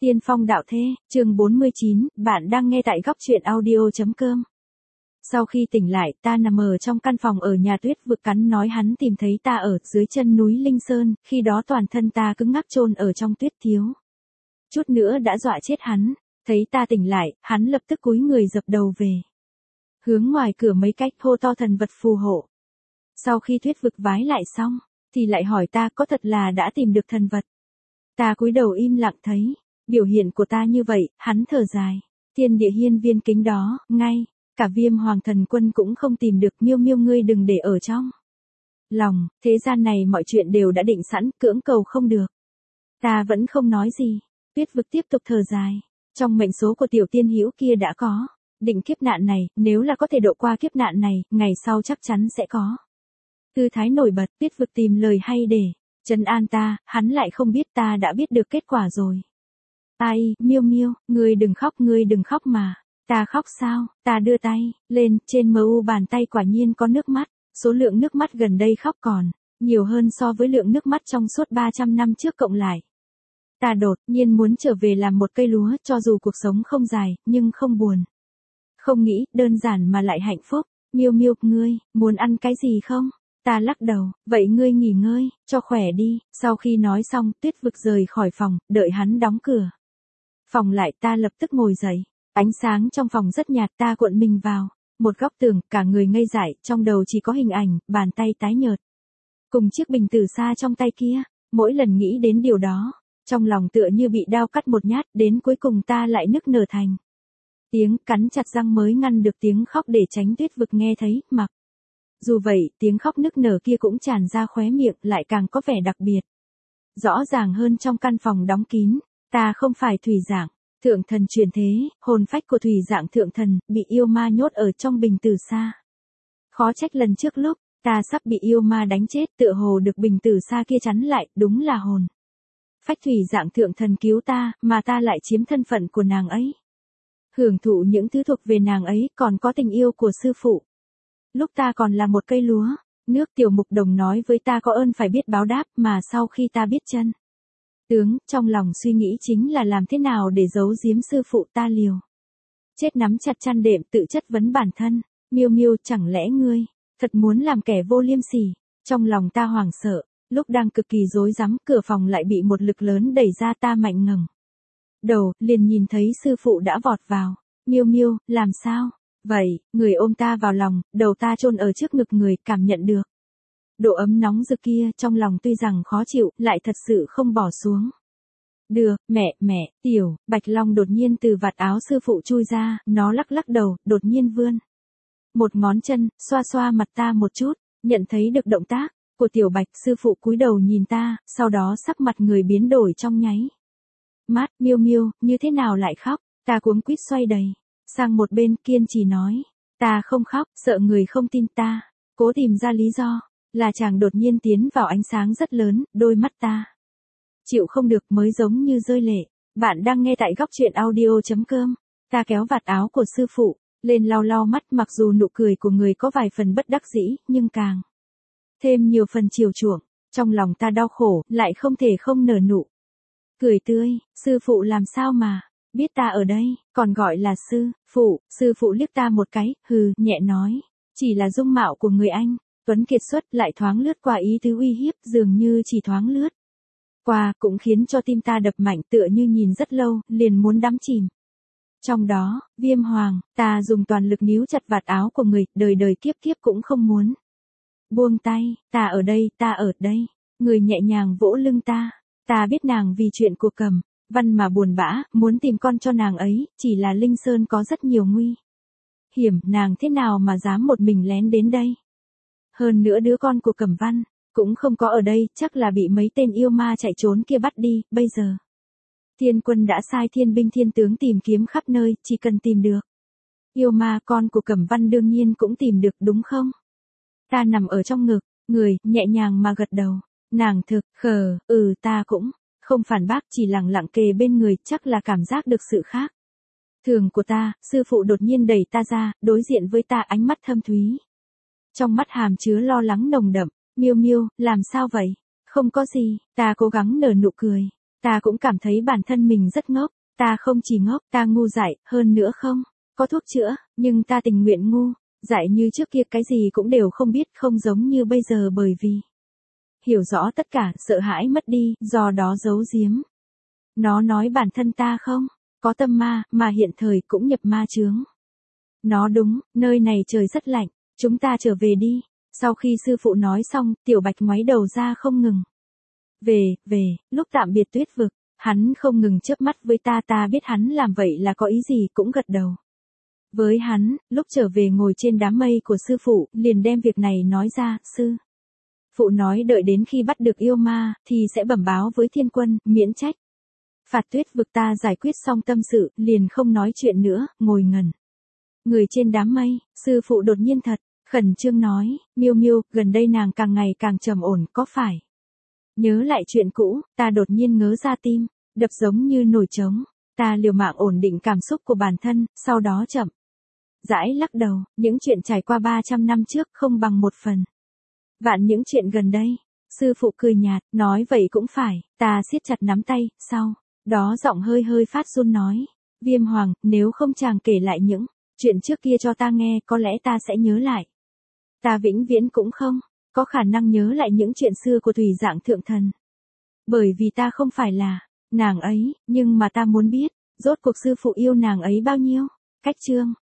Tiên phong đạo thê, chương 49, bạn đang nghe tại góc truyện audio.com. Sau khi tỉnh lại, ta nằm ở trong căn phòng ở nhà Tuyết Vực cắn nói hắn tìm thấy ta ở dưới chân núi Linh Sơn, khi đó toàn thân ta cứng ngắc chôn ở trong tuyết thiếu. Chút nữa đã dọa chết hắn, thấy ta tỉnh lại, hắn lập tức cúi người dập đầu về. Hướng ngoài cửa mấy cách hô to thần vật phù hộ. Sau khi Tuyết Vực vái lại xong, thì lại hỏi ta có thật là đã tìm được thần vật. Ta cúi đầu im lặng thấy. Biểu hiện của ta như vậy, hắn thở dài. Thiên địa hiên viên kính đó, ngay, cả Viêm Hoàng Thần Quân cũng không tìm được, Miêu Miêu ngươi đừng để ở trong lòng, thế gian này mọi chuyện đều đã định sẵn, cưỡng cầu không được. Ta vẫn không nói gì, Tuyết Vực tiếp tục thở dài. Trong mệnh số của tiểu tiên hữu kia đã có, định kiếp nạn này, nếu là có thể độ qua kiếp nạn này, ngày sau chắc chắn sẽ có. Tư thái nổi bật, Tuyết Vực tìm lời hay để trấn an ta, hắn lại không biết ta đã biết được kết quả rồi. Ai, Miêu Miêu, ngươi đừng khóc mà. Ta khóc sao? Ta đưa tay lên, trên mu bàn tay quả nhiên có nước mắt, số lượng nước mắt gần đây khóc còn nhiều hơn so với lượng nước mắt trong suốt 300 năm trước cộng lại. Ta đột nhiên muốn trở về làm một cây lúa, cho dù cuộc sống không dài, nhưng không buồn. Không nghĩ, đơn giản mà lại hạnh phúc. Miêu Miêu, ngươi muốn ăn cái gì không? Ta lắc đầu, vậy ngươi nghỉ ngơi, cho khỏe đi. Sau khi nói xong, Tuyết Vực rời khỏi phòng, đợi hắn đóng cửa phòng lại, ta lập tức ngồi dậy. Ánh sáng trong phòng rất nhạt, ta cuộn mình vào một góc tường, cả người ngây dại, trong đầu chỉ có hình ảnh, bàn tay tái nhợt cùng chiếc bình tử sa trong tay kia. Mỗi lần nghĩ đến điều đó, trong lòng tựa như bị đao cắt một nhát, đến cuối cùng ta lại nức nở thành tiếng, cắn chặt răng mới ngăn được tiếng khóc để tránh Tuyết Vực nghe thấy. Mặc dù vậy, tiếng khóc nức nở kia cũng tràn ra khóe miệng, lại càng có vẻ đặc biệt, rõ ràng hơn trong căn phòng đóng kín. Ta không phải thủy dạng thượng thần truyền thế, hồn phách của thủy dạng thượng thần bị yêu ma nhốt ở trong bình tử sa. Khó trách lần trước lúc ta sắp bị yêu ma đánh chết, tựa hồ được bình tử sa kia chắn lại, đúng là hồn phách thủy dạng thượng thần cứu ta, mà ta lại chiếm thân phận của nàng ấy, hưởng thụ những thứ thuộc về nàng ấy, còn có tình yêu của sư phụ. Lúc ta còn là một cây lúa nước, Tiểu Mục Đồng nói với ta có ơn phải biết báo đáp, mà sau khi ta biết chân tướng, trong lòng suy nghĩ chính là làm thế nào để giấu giếm sư phụ. Ta liều chết nắm chặt chăn đệm, tự chất vấn bản thân. Miêu Miêu, chẳng lẽ ngươi thật muốn làm kẻ vô liêm sỉ? Trong lòng ta hoảng sợ, lúc đang cực kỳ rối rắm, cửa phòng lại bị một lực lớn đẩy ra, ta mạnh ngẩng đầu, liền nhìn thấy sư phụ đã vọt vào. Miêu Miêu, làm sao vậy? Người ôm ta vào lòng, đầu ta chôn ở trước ngực người, cảm nhận được độ ấm nóng rực kia, trong lòng tuy rằng khó chịu, lại thật sự không bỏ xuống được. Mẹ, Tiểu Bạch Long đột nhiên từ vạt áo sư phụ chui ra, nó lắc lắc đầu, đột nhiên vươn một ngón chân, xoa xoa mặt ta một chút. Nhận thấy được động tác của Tiểu Bạch, sư phụ cúi đầu nhìn ta, sau đó sắc mặt người biến đổi trong nháy mắt. Miêu Miêu, như thế nào lại khóc? Ta cuống quýt xoay đầy sang một bên, kiên trì nói, ta không khóc, sợ người không tin ta. Cố tìm ra lý do, là chàng đột nhiên tiến vào ánh sáng rất lớn, đôi mắt ta chịu không được, mới giống như rơi lệ. Bạn đang nghe tại góc truyện audio.com. Ta kéo vạt áo của sư phụ lên, lau lau mắt, mặc dù nụ cười của người có vài phần bất đắc dĩ, nhưng càng thêm nhiều phần chiều chuộng. Trong lòng ta đau khổ, lại không thể không nở nụ cười tươi. Sư phụ làm sao mà biết ta ở đây, còn gọi là sư phụ liếc ta một cái, hừ, nhẹ nói, chỉ là dung mạo của người anh tuấn kiệt xuất, lại thoáng lướt qua ý tứ uy hiếp, dường như chỉ thoáng lướt qua, cũng khiến cho tim ta đập mạnh, tựa như nhìn rất lâu, liền muốn đắm chìm trong đó. Viêm Hoàng, ta dùng toàn lực níu chặt vạt áo của người, đời đời kiếp kiếp cũng không muốn buông tay. Ta ở đây. Người nhẹ nhàng vỗ lưng ta. Ta biết nàng vì chuyện của Cầm Văn mà buồn bã, muốn tìm con cho nàng ấy, chỉ là Linh Sơn có rất nhiều nguy hiểm, nàng thế nào mà dám một mình lén đến đây? Hơn nữa đứa con của Cẩm Văn cũng không có ở đây, chắc là bị mấy tên yêu ma chạy trốn kia bắt đi. Bây giờ Thiên Quân đã sai thiên binh thiên tướng tìm kiếm khắp nơi, chỉ cần tìm được yêu ma, con của Cẩm Văn đương nhiên cũng tìm được, đúng không? Ta nằm ở trong ngực người, nhẹ nhàng mà gật đầu. Nàng thực khờ, ta cũng không phản bác, chỉ lặng lặng kề bên người, chắc là cảm giác được sự khác thường của ta. Sư phụ đột nhiên đẩy ta ra, đối diện với ta, ánh mắt thâm thúy, trong mắt hàm chứa lo lắng nồng đậm. Miêu Miêu, làm sao vậy? Không có gì. Ta cố gắng nở nụ cười. Ta cũng cảm thấy bản thân mình rất ngốc, ta không chỉ ngốc, ta ngu dại, hơn nữa không có thuốc chữa, nhưng ta tình nguyện ngu, dại như trước kia cái gì cũng đều không biết, không giống như bây giờ bởi vì hiểu rõ tất cả, sợ hãi mất đi, do đó giấu giếm. Nó nói bản thân ta không có tâm ma, mà hiện thời cũng nhập ma chướng. Nó đúng, nơi này trời rất lạnh, chúng ta trở về đi. Sau khi sư phụ nói xong, Tiểu Bạch ngoáy đầu ra không ngừng. Về, lúc tạm biệt Tuyết Vực, hắn không ngừng chớp mắt với ta biết hắn làm vậy là có ý gì, cũng gật đầu. Với hắn, lúc trở về ngồi trên đám mây của sư phụ, liền đem việc này nói ra, sư phụ nói đợi đến khi bắt được yêu ma, thì sẽ bẩm báo với thiên quân, miễn trách. Phạt Tuyết Vực ta giải quyết xong tâm sự, liền không nói chuyện nữa, ngồi ngẩn. Người trên đám mây, sư phụ đột nhiên thật khẩn trương nói, Miêu Miêu, gần đây nàng càng ngày càng trầm ổn, có phải? Nhớ lại chuyện cũ, ta đột nhiên ngớ ra tim, đập giống như nổi trống. Ta liều mạng ổn định cảm xúc của bản thân, sau đó chậm rãi lắc đầu, những chuyện trải qua 300 năm trước không bằng một phần vạn những chuyện gần đây. Sư phụ cười nhạt, nói vậy cũng phải, ta siết chặt nắm tay, sau đó giọng hơi hơi phát run nói, Viêm Hoàng, nếu không chàng kể lại những chuyện trước kia cho ta nghe, có lẽ ta sẽ nhớ lại. Ta vĩnh viễn cũng không có khả năng nhớ lại những chuyện xưa của Thủy Dạng Thượng Thần. Bởi vì ta không phải là nàng ấy, nhưng mà ta muốn biết, rốt cuộc sư phụ yêu nàng ấy bao nhiêu. Cách chương